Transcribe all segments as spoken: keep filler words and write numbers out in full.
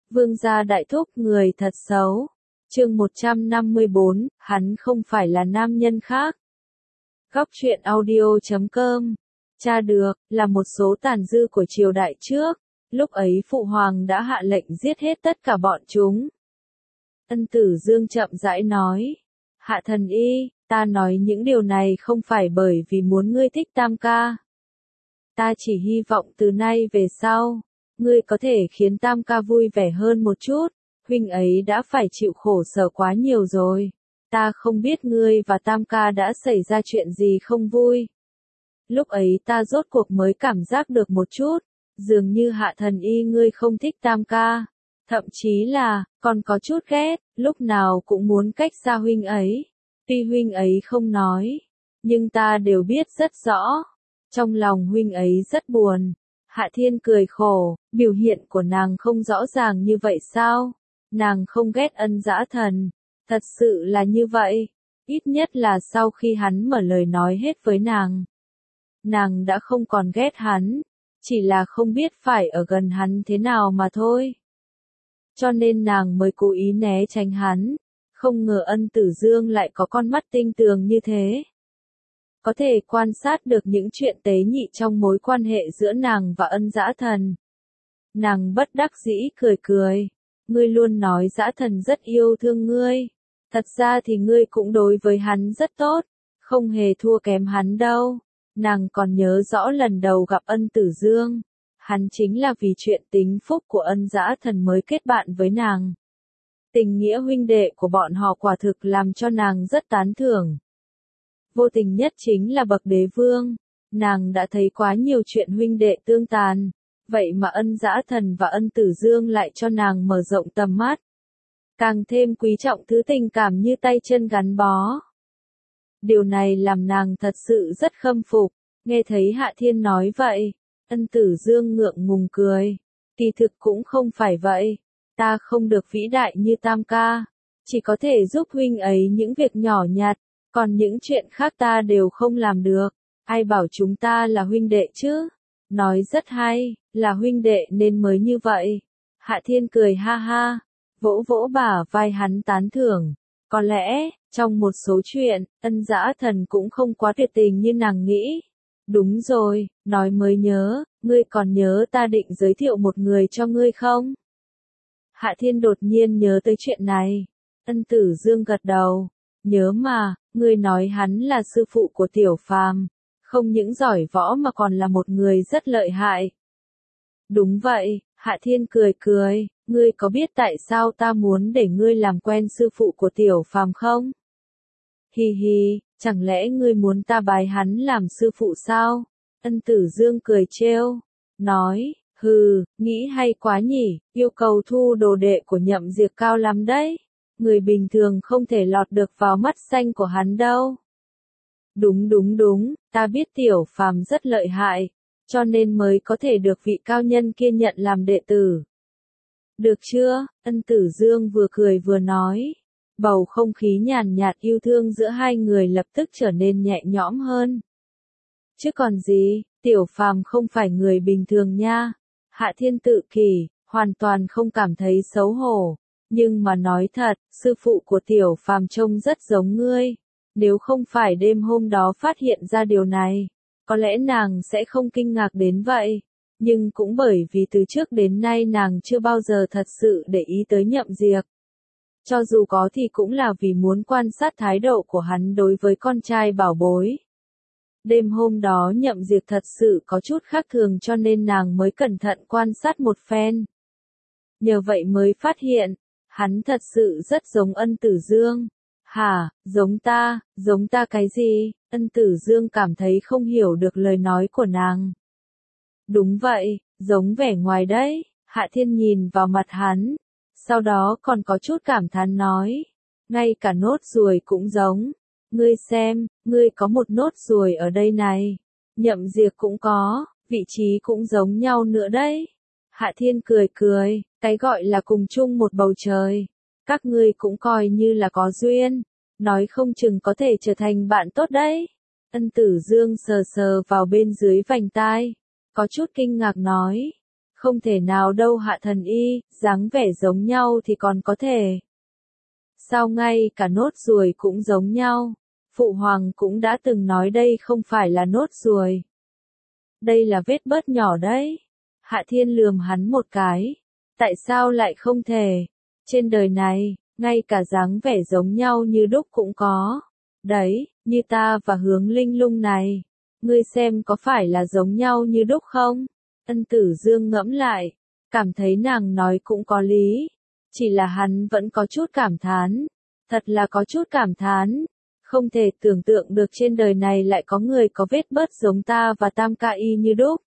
Vương gia đại thúc người thật xấu. Chương một trăm năm mươi bốn, hắn không phải là nam nhân khác. Góc truyện audio chấm com. Tra được, là một số tàn dư của triều đại trước. Lúc ấy phụ hoàng đã hạ lệnh giết hết tất cả bọn chúng. Ân Tử Dương chậm rãi nói. Hạ thần y, ta nói những điều này không phải bởi vì muốn ngươi thích Tam ca. Ta chỉ hy vọng từ nay về sau, ngươi có thể khiến Tam ca vui vẻ hơn một chút. Huynh ấy đã phải chịu khổ sở quá nhiều rồi. Ta không biết ngươi và Tam ca đã xảy ra chuyện gì không vui. Lúc ấy ta rốt cuộc mới cảm giác được một chút, dường như hạ thần y ngươi không thích Tam ca. Thậm chí là, còn có chút ghét, lúc nào cũng muốn cách xa huynh ấy. Tuy huynh ấy không nói, nhưng ta đều biết rất rõ. Trong lòng huynh ấy rất buồn. Hạ Thiên cười khổ, biểu hiện của nàng không rõ ràng như vậy sao? Nàng không ghét Ân Dã Thần. Thật sự là như vậy. Ít nhất là sau khi hắn mở lời nói hết với nàng. Nàng đã không còn ghét hắn. Chỉ là không biết phải ở gần hắn thế nào mà thôi. Cho nên nàng mới cố ý né tránh hắn. Không ngờ Ân Tử Dương lại có con mắt tinh tường như thế. Có thể quan sát được những chuyện tế nhị trong mối quan hệ giữa nàng và Ân Dã Thần. Nàng bất đắc dĩ cười cười. Ngươi luôn nói Dã Thần rất yêu thương ngươi. Thật ra thì ngươi cũng đối với hắn rất tốt. Không hề thua kém hắn đâu. Nàng còn nhớ rõ lần đầu gặp Ân Tử Dương. Hắn chính là vì chuyện tính phúc của Ân Dã Thần mới kết bạn với nàng. Tình nghĩa huynh đệ của bọn họ quả thực làm cho nàng rất tán thưởng. Vô tình nhất chính là bậc đế vương. Nàng đã thấy quá nhiều chuyện huynh đệ tương tàn. Vậy mà Ân Dã Thần và Ân Tử Dương lại cho nàng mở rộng tầm mắt. Càng thêm quý trọng thứ tình cảm như tay chân gắn bó. Điều này làm nàng thật sự rất khâm phục. Nghe thấy Hạ Thiên nói vậy, Ân Tử Dương ngượng ngùng cười. Kỳ thực cũng không phải vậy. Ta không được vĩ đại như Tam ca. Chỉ có thể giúp huynh ấy những việc nhỏ nhặt. Còn những chuyện khác ta đều không làm được. Ai bảo chúng ta là huynh đệ chứ? Nói rất hay, là huynh đệ nên mới như vậy. Hạ Thiên cười ha ha, vỗ vỗ bả vai hắn tán thưởng. Có lẽ, trong một số chuyện, Ân Dã Thần cũng không quá tuyệt tình như nàng nghĩ. Đúng rồi, nói mới nhớ, ngươi còn nhớ ta định giới thiệu một người cho ngươi không? Hạ Thiên đột nhiên nhớ tới chuyện này. Ân Tử Dương gật đầu. Nhớ mà, ngươi nói hắn là sư phụ của Tiểu Phàm, không những giỏi võ mà còn là một người rất lợi hại. Đúng vậy, Hạ Thiên cười cười, ngươi có biết tại sao ta muốn để ngươi làm quen sư phụ của Tiểu Phàm không? Hi hi, chẳng lẽ ngươi muốn ta bái hắn làm sư phụ sao? Ân Tử Dương cười trêu, nói, hừ, nghĩ hay quá nhỉ, yêu cầu thu đồ đệ của Nhậm Diệp cao lắm đấy. Người bình thường không thể lọt được vào mắt xanh của hắn đâu. Đúng đúng đúng, ta biết Tiểu Phàm rất lợi hại, cho nên mới có thể được vị cao nhân kia nhận làm đệ tử. Được chưa? Ân Tử Dương vừa cười vừa nói. Bầu không khí nhàn nhạt yêu thương giữa hai người lập tức trở nên nhẹ nhõm hơn. Chứ còn gì, Tiểu Phàm không phải người bình thường nha. Hạ Thiên tự kỷ, hoàn toàn không cảm thấy xấu hổ. Nhưng mà nói thật, sư phụ của Tiểu Phàm trông rất giống ngươi. Nếu không phải đêm hôm đó phát hiện ra điều này, có lẽ nàng sẽ không kinh ngạc đến vậy. Nhưng cũng bởi vì từ trước đến nay nàng chưa bao giờ thật sự để ý tới Nhậm Diệp. Cho dù có thì cũng là vì muốn quan sát thái độ của hắn đối với con trai bảo bối. Đêm hôm đó Nhậm Diệp thật sự có chút khác thường cho nên nàng mới cẩn thận quan sát một phen. Nhờ vậy mới phát hiện, hắn thật sự rất giống Ân Tử Dương. Hả, giống ta, giống ta cái gì? Ân Tử Dương cảm thấy không hiểu được lời nói của nàng. Đúng vậy, giống vẻ ngoài đấy. Hạ Thiên nhìn vào mặt hắn. Sau đó còn có chút cảm thán nói. Ngay cả nốt ruồi cũng giống. Ngươi xem, ngươi có một nốt ruồi ở đây này. Nhậm Diệp cũng có, vị trí cũng giống nhau nữa đấy. Hạ Thiên cười cười, cái gọi là cùng chung một bầu trời. Các ngươi cũng coi như là có duyên. Nói không chừng có thể trở thành bạn tốt đấy. Ân Tử Dương sờ sờ vào bên dưới vành tai. Có chút kinh ngạc nói. Không thể nào đâu Hạ Thần Y, dáng vẻ giống nhau thì còn có thể. Sao ngay cả nốt ruồi cũng giống nhau? Phụ hoàng cũng đã từng nói đây không phải là nốt ruồi. Đây là vết bớt nhỏ đấy. Hạ Thiên lườm hắn một cái. Tại sao lại không thể? Trên đời này, ngay cả dáng vẻ giống nhau như đúc cũng có. Đấy, như ta và Hướng Linh Lung này. Ngươi xem có phải là giống nhau như đúc không? Ân Tử Dương ngẫm lại, cảm thấy nàng nói cũng có lý. Chỉ là hắn vẫn có chút cảm thán. Thật là có chút cảm thán. Không thể tưởng tượng được trên đời này lại có người có vết bớt giống ta và Tam Ca y như đúc.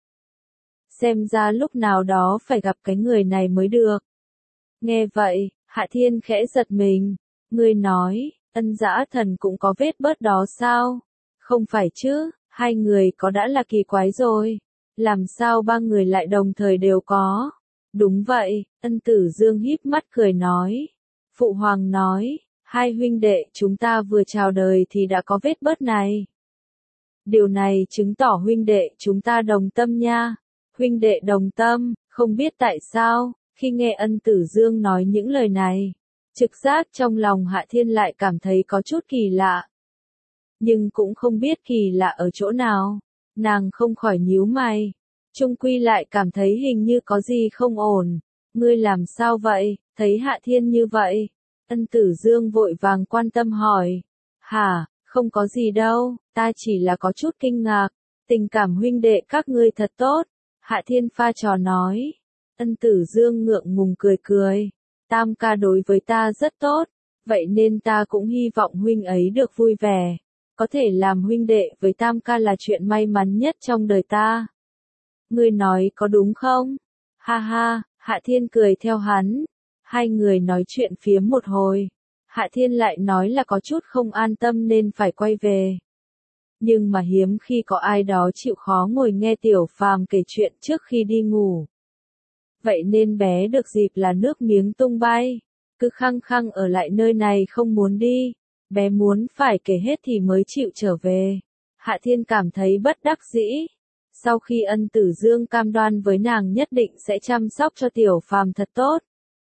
Xem ra lúc nào đó phải gặp cái người này mới được. Nghe vậy, Hạ Thiên khẽ giật mình. Ngươi nói, Ân Dã Thần cũng có vết bớt đó sao? Không phải chứ, hai người có đã là kỳ quái rồi. Làm sao ba người lại đồng thời đều có? Đúng vậy, Ân Tử Dương híp mắt cười nói. Phụ hoàng nói, hai huynh đệ chúng ta vừa chào đời thì đã có vết bớt này. Điều này chứng tỏ huynh đệ chúng ta đồng tâm nha. Huynh đệ đồng tâm, không biết tại sao, khi nghe Ân Tử Dương nói những lời này, trực giác trong lòng Hạ Thiên lại cảm thấy có chút kỳ lạ. Nhưng cũng không biết kỳ lạ ở chỗ nào, nàng không khỏi nhíu mày. Trung quy lại cảm thấy hình như có gì không ổn. Ngươi làm sao vậy? Thấy Hạ Thiên như vậy, Ân Tử Dương vội vàng quan tâm hỏi. Hả, không có gì đâu, ta chỉ là có chút kinh ngạc. Tình cảm huynh đệ các ngươi thật tốt. Hạ Thiên pha trò nói. Ân Tử Dương ngượng ngùng cười cười. Tam ca đối với ta rất tốt, vậy nên ta cũng hy vọng huynh ấy được vui vẻ. Có thể làm huynh đệ với Tam ca là chuyện may mắn nhất trong đời ta. Ngươi nói có đúng không? Ha ha, Hạ Thiên cười theo hắn. Hai người nói chuyện phiếm một hồi. Hạ Thiên lại nói là có chút không an tâm nên phải quay về. Nhưng mà hiếm khi có ai đó chịu khó ngồi nghe Tiểu Phàm kể chuyện trước khi đi ngủ. Vậy nên bé được dịp là nước miếng tung bay. Cứ khăng khăng ở lại nơi này không muốn đi. Bé muốn phải kể hết thì mới chịu trở về. Hạ Thiên cảm thấy bất đắc dĩ. Sau khi Ân Tử Dương cam đoan với nàng nhất định sẽ chăm sóc cho Tiểu Phàm thật tốt,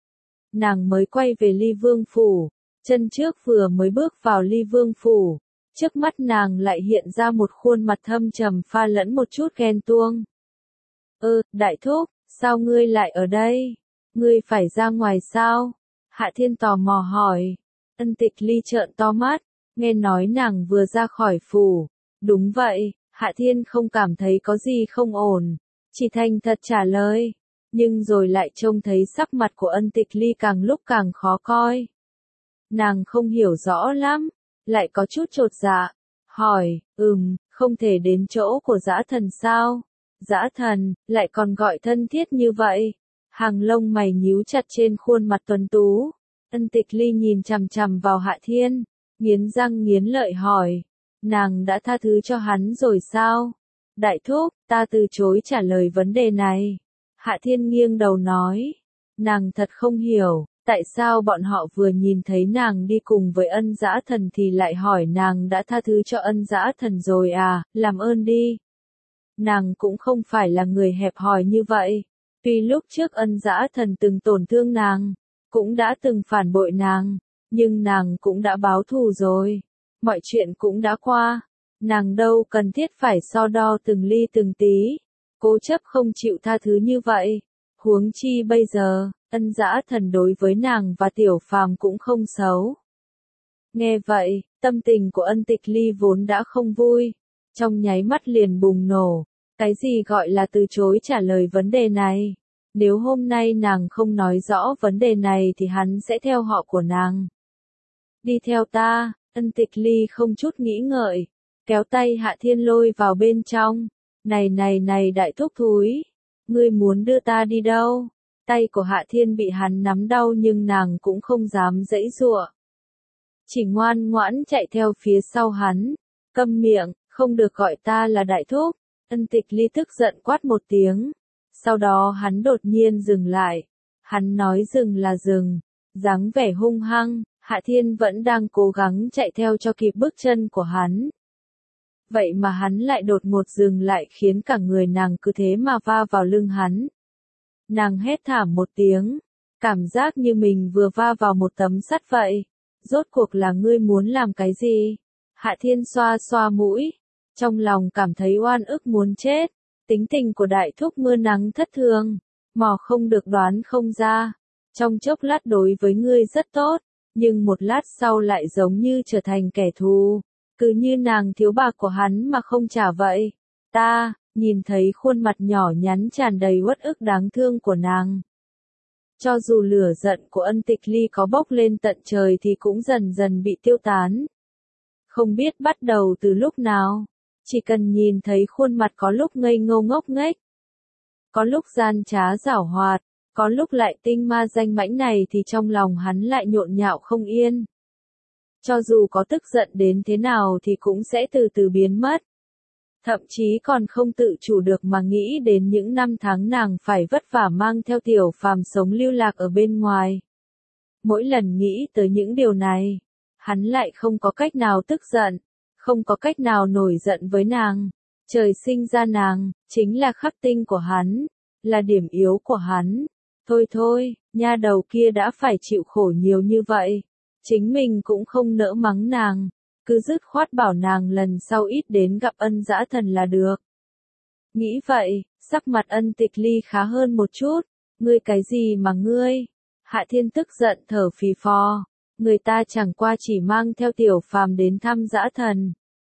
nàng mới quay về Ly Vương Phủ. Chân trước vừa mới bước vào Ly Vương Phủ, trước mắt nàng lại hiện ra một khuôn mặt thâm trầm pha lẫn một chút ghen tuông. Ơ, đại thúc, sao ngươi lại ở đây? Ngươi phải ra ngoài sao? Hạ Thiên tò mò hỏi. Ân Tịch Ly trợn to mắt, nghe nói nàng vừa ra khỏi phủ. Đúng vậy, Hạ Thiên không cảm thấy có gì không ổn, chỉ thành thật trả lời. Nhưng rồi lại trông thấy sắc mặt của Ân Tịch Ly càng lúc càng khó coi. Nàng không hiểu rõ lắm, lại có chút chột dạ, hỏi, ừm, không thể đến chỗ của Dã Thần sao? Dã Thần, lại còn gọi thân thiết như vậy. Hàng lông mày nhíu chặt trên khuôn mặt tuấn tú. Ân Tịch Ly nhìn chằm chằm vào Hạ Thiên, nghiến răng nghiến lợi hỏi, nàng đã tha thứ cho hắn rồi sao? Đại thúc, ta từ chối trả lời vấn đề này. Hạ Thiên nghiêng đầu nói, nàng thật không hiểu, tại sao bọn họ vừa nhìn thấy nàng đi cùng với Ân Dã Thần thì lại hỏi nàng đã tha thứ cho Ân Dã Thần rồi à, làm ơn đi. Nàng cũng không phải là người hẹp hòi như vậy, tuy lúc trước Ân Dã Thần từng tổn thương nàng, cũng đã từng phản bội nàng, nhưng nàng cũng đã báo thù rồi, mọi chuyện cũng đã qua, nàng đâu cần thiết phải so đo từng ly từng tí, cố chấp không chịu tha thứ như vậy. Huống chi bây giờ, Ân Dã Thần đối với nàng và Tiểu Phàm cũng không xấu. Nghe vậy, tâm tình của Ân Tịch Ly vốn đã không vui, trong nháy mắt liền bùng nổ. Cái gì gọi là từ chối trả lời vấn đề này? Nếu hôm nay nàng không nói rõ vấn đề này thì hắn sẽ theo họ của nàng. Đi theo ta, Ân Tịch Ly không chút nghĩ ngợi, kéo tay Hạ Thiên lôi vào bên trong. Này này này đại thúc thúi, ngươi muốn đưa ta đi đâu? Tay của Hạ Thiên bị hắn nắm đau nhưng nàng cũng không dám giãy giụa. Chỉ ngoan ngoãn chạy theo phía sau hắn. Câm miệng, không được gọi ta là đại thúc. Ân Tịch Ly tức giận quát một tiếng. Sau đó hắn đột nhiên dừng lại. Hắn nói dừng là dừng. Dáng vẻ hung hăng, Hạ Thiên vẫn đang cố gắng chạy theo cho kịp bước chân của hắn. Vậy mà hắn lại đột ngột dừng lại khiến cả người nàng cứ thế mà va vào lưng hắn. Nàng hét thảm một tiếng, cảm giác như mình vừa va vào một tấm sắt vậy. Rốt cuộc là ngươi muốn làm cái gì? Hạ Thiên xoa xoa mũi, trong lòng cảm thấy oan ức muốn chết. Tính tình của đại thúc mưa nắng thất thường, mò không được đoán không ra. Trong chốc lát đối với ngươi rất tốt, nhưng một lát sau lại giống như trở thành kẻ thù. Cứ như nàng thiếu bạc của hắn mà không trả vậy. Ta, nhìn thấy khuôn mặt nhỏ nhắn tràn đầy uất ức đáng thương của nàng. Cho dù lửa giận của Ân Tịch Ly có bốc lên tận trời thì cũng dần dần bị tiêu tán. Không biết bắt đầu từ lúc nào, chỉ cần nhìn thấy khuôn mặt có lúc ngây ngô ngốc nghếch, có lúc gian trá giảo hoạt, có lúc lại tinh ma danh mãnh này thì trong lòng hắn lại nhộn nhạo không yên. Cho dù có tức giận đến thế nào thì cũng sẽ từ từ biến mất. Thậm chí còn không tự chủ được mà nghĩ đến những năm tháng nàng phải vất vả mang theo Tiểu Phàm sống lưu lạc ở bên ngoài. Mỗi lần nghĩ tới những điều này, hắn lại không có cách nào tức giận, không có cách nào nổi giận với nàng. Trời sinh ra nàng, chính là khắc tinh của hắn, là điểm yếu của hắn. Thôi thôi, nha đầu kia đã phải chịu khổ nhiều như vậy, chính mình cũng không nỡ mắng nàng, cứ dứt khoát bảo nàng lần sau ít đến gặp Ân Dã Thần là được. Nghĩ vậy, sắc mặt Ân Tịch Ly khá hơn một chút. Ngươi cái gì mà ngươi? Hạ Thiên tức giận thở phì phò, người ta chẳng qua chỉ mang theo Tiểu Phàm đến thăm Dã Thần.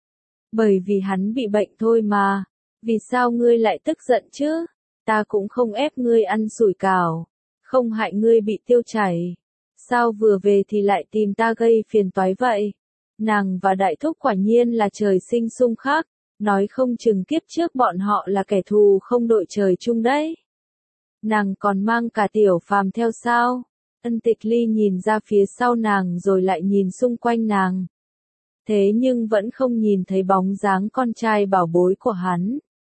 Bởi vì hắn bị bệnh thôi mà, vì sao ngươi lại tức giận chứ? Ta cũng không ép ngươi ăn sủi cảo, không hại ngươi bị tiêu chảy. Sao vừa về thì lại tìm ta gây phiền toái vậy? Nàng và đại thúc quả nhiên là trời sinh xung khắc, nói không chừng kiếp trước bọn họ là kẻ thù không đội trời chung đấy. Nàng còn mang cả Tiểu Phàm theo sao? Ân Tịch Ly nhìn ra phía sau nàng rồi lại nhìn xung quanh nàng. Thế nhưng vẫn không nhìn thấy bóng dáng con trai bảo bối của hắn.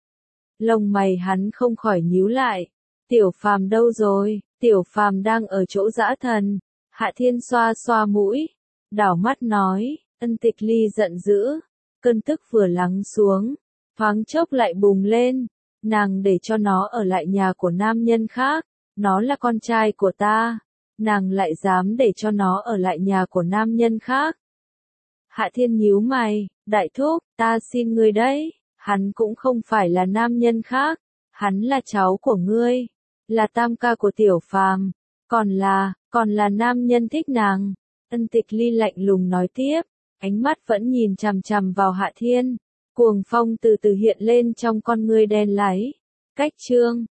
Lông mày hắn không khỏi nhíu lại. Tiểu Phàm đâu rồi? Tiểu Phàm đang ở chỗ Dã Thần. Hạ Thiên xoa xoa mũi, đảo mắt nói. Ân Tịch Ly giận dữ, cơn tức vừa lắng xuống, thoáng chốc lại bùng lên. Nàng để cho nó ở lại nhà của nam nhân khác, nó là con trai của ta, nàng lại dám để cho nó ở lại nhà của nam nhân khác. Hạ Thiên nhíu mày, đại thúc, ta xin ngươi đấy, hắn cũng không phải là nam nhân khác, hắn là cháu của ngươi, là tam ca của Tiểu Phàm, còn là, còn là nam nhân thích nàng. Ân Tịch Ly lạnh lùng nói tiếp, ánh mắt vẫn nhìn chằm chằm vào Hạ Thiên, cuồng phong từ từ hiện lên trong con ngươi đen láy. Cách chương